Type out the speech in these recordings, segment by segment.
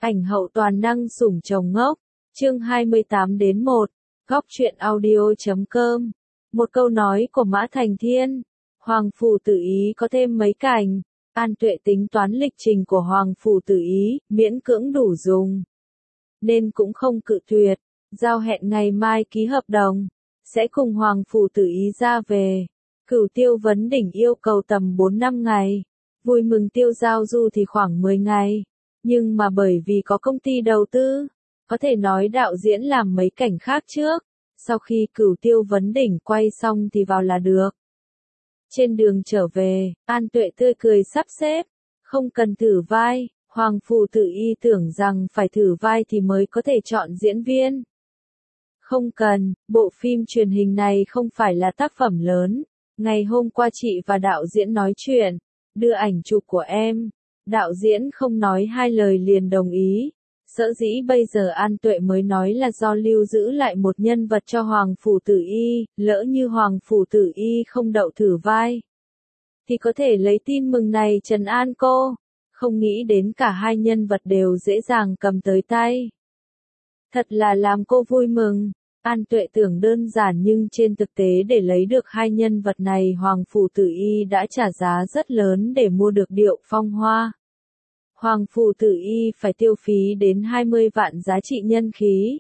Ảnh hậu toàn năng sủng chồng ngốc. Chương 28-1. Góc truyện audio.com. Một câu nói của Mã Thành Thiên. Hoàng phủ Tử Ý có thêm mấy cảnh. An Tuệ tính toán lịch trình của Hoàng phủ Tử Ý, miễn cưỡng đủ dùng. Nên cũng không cự tuyệt. Giao hẹn ngày mai ký hợp đồng. Sẽ cùng Hoàng phủ Tử Ý ra về. Cửu Tiêu Vấn Đỉnh yêu cầu tầm 4-5 ngày. Vui mừng Tiêu Giao Du thì khoảng 10 ngày. Nhưng mà bởi vì có công ty đầu tư, có thể nói đạo diễn làm mấy cảnh khác trước. Sau khi Cửu Tiêu Vấn Đỉnh quay xong thì vào là được. Trên đường trở về, An Tuệ tươi cười sắp xếp. Không cần thử vai, Hoàng phủ Tử Ý tưởng rằng phải thử vai thì mới có thể chọn diễn viên. Không cần, bộ phim truyền hình này không phải là tác phẩm lớn. Ngày hôm qua chị và đạo diễn nói chuyện, đưa ảnh chụp của em. Đạo diễn không nói hai lời liền đồng ý. Sở dĩ bây giờ An Tuệ mới nói là do lưu giữ lại một nhân vật cho Hoàng phủ Tử Ý, lỡ như Hoàng phủ Tử Ý không đậu thử vai, thì có thể lấy tin mừng này trấn an cô. Không nghĩ đến cả hai nhân vật đều dễ dàng cầm tới tay. Thật là làm cô vui mừng. An Tuệ tưởng đơn giản nhưng trên thực tế để lấy được hai nhân vật này Hoàng phủ Tử Ý đã trả giá rất lớn để mua được Điệu Phong Hoa. Hoàng phủ Tử Ý phải tiêu phí đến 20 vạn giá trị nhân khí.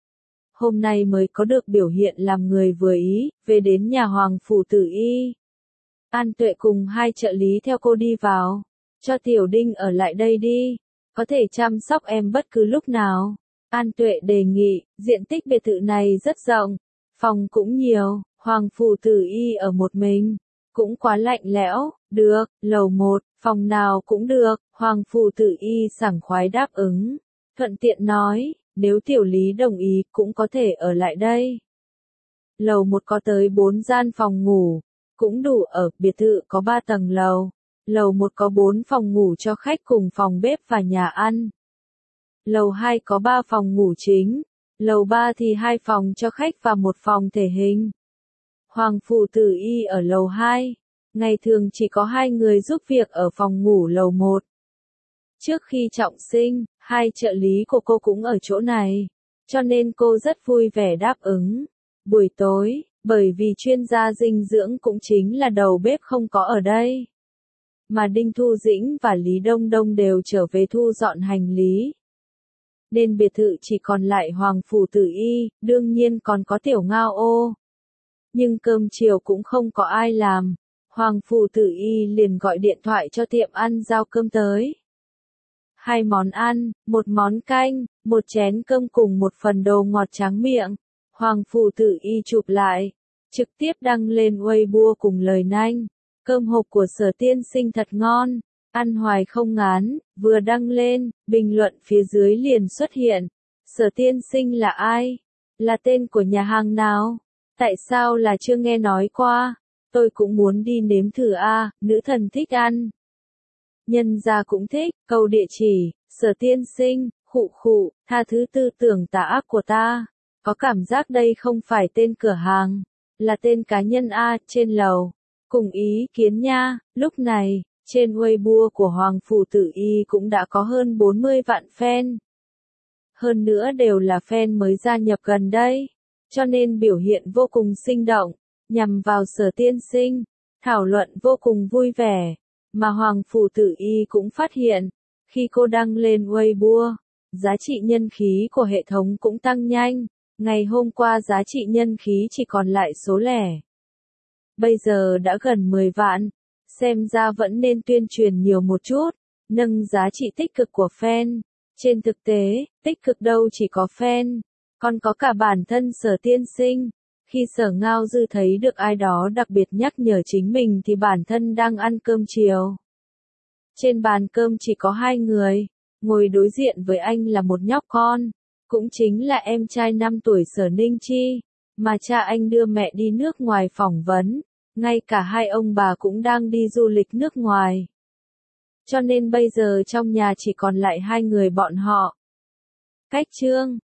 Hôm nay mới có được biểu hiện làm người vừa ý, về đến nhà Hoàng phủ Tử Ý. An Tuệ cùng hai trợ lý theo cô đi vào. Cho Tiểu Đinh ở lại đây đi, có thể chăm sóc em bất cứ lúc nào. An Tuệ đề nghị, diện tích biệt thự này rất rộng, phòng cũng nhiều, Hoàng phủ Tử Ý ở một mình, cũng quá lạnh lẽo, được, lầu 1, phòng nào cũng được, Hoàng phủ Tử Ý sảng khoái đáp ứng, thuận tiện nói, nếu Tiểu Lý đồng ý cũng có thể ở lại đây. Lầu 1 có tới 4 gian phòng ngủ, cũng đủ ở, biệt thự có 3 tầng lầu, lầu 1 có 4 phòng ngủ cho khách cùng phòng bếp và nhà ăn. Lầu 2 có 3 phòng ngủ chính, lầu 3 thì 2 phòng cho khách và 1 phòng thể hình. Hoàng phủ Tử Ý ở lầu 2, ngày thường chỉ có 2 người giúp việc ở phòng ngủ lầu 1. Trước khi trọng sinh, hai trợ lý của cô cũng ở chỗ này, cho nên cô rất vui vẻ đáp ứng. Buổi tối, bởi vì chuyên gia dinh dưỡng cũng chính là đầu bếp không có ở đây, mà Đinh Thu Dĩnh và Lý Đông Đông đều trở về thu dọn hành lý. Nên biệt thự chỉ còn lại Hoàng phủ Tử Ý, đương nhiên còn có Tiểu Ngao Ô. Nhưng cơm chiều cũng không có ai làm, Hoàng phủ Tử Ý liền gọi điện thoại cho tiệm ăn giao cơm tới. 2 món ăn, 1 món canh, 1 chén cơm cùng 1 phần đồ ngọt tráng miệng. Hoàng phủ Tử Ý chụp lại, trực tiếp đăng lên Weibo cùng lời nanh. Cơm hộp của Sở tiên sinh thật ngon. Ăn hoài không ngán, vừa đăng lên, bình luận phía dưới liền xuất hiện. Sở tiên sinh là ai? Là tên của nhà hàng nào? Tại sao là chưa nghe nói qua? Tôi cũng muốn đi nếm thử a, nữ thần thích ăn. Nhân gia cũng thích, câu địa chỉ, Sở tiên sinh, khụ, tha thứ tư tưởng tà ác của ta. Có cảm giác đây không phải tên cửa hàng, là tên cá nhân a, trên lầu. Cùng ý kiến nha, lúc này. Trên Weibo của Hoàng phủ Tử Ý cũng đã có hơn 40 vạn fan. Hơn nữa đều là fan mới gia nhập gần đây, cho nên biểu hiện vô cùng sinh động, nhằm vào Sở tiên sinh, thảo luận vô cùng vui vẻ. Mà Hoàng phủ Tử Ý cũng phát hiện, khi cô đăng lên Weibo, giá trị nhân khí của hệ thống cũng tăng nhanh. Ngày hôm qua giá trị nhân khí chỉ còn lại số lẻ. Bây giờ đã gần 10 vạn. Xem ra vẫn nên tuyên truyền nhiều một chút, nâng giá trị tích cực của fan. Trên thực tế, tích cực đâu chỉ có fan, còn có cả bản thân Sở tiên sinh. Khi Sở Ngao Dư thấy được ai đó đặc biệt nhắc nhở chính mình thì bản thân đang ăn cơm chiều. Trên bàn cơm chỉ có 2 người, ngồi đối diện với anh là một nhóc con, cũng chính là em trai 5 tuổi Sở Ninh Chi, mà cha anh đưa mẹ đi nước ngoài phỏng vấn. Ngay cả hai ông bà cũng đang đi du lịch nước ngoài. Cho nên bây giờ trong nhà chỉ còn lại 2 người bọn họ. Cách chương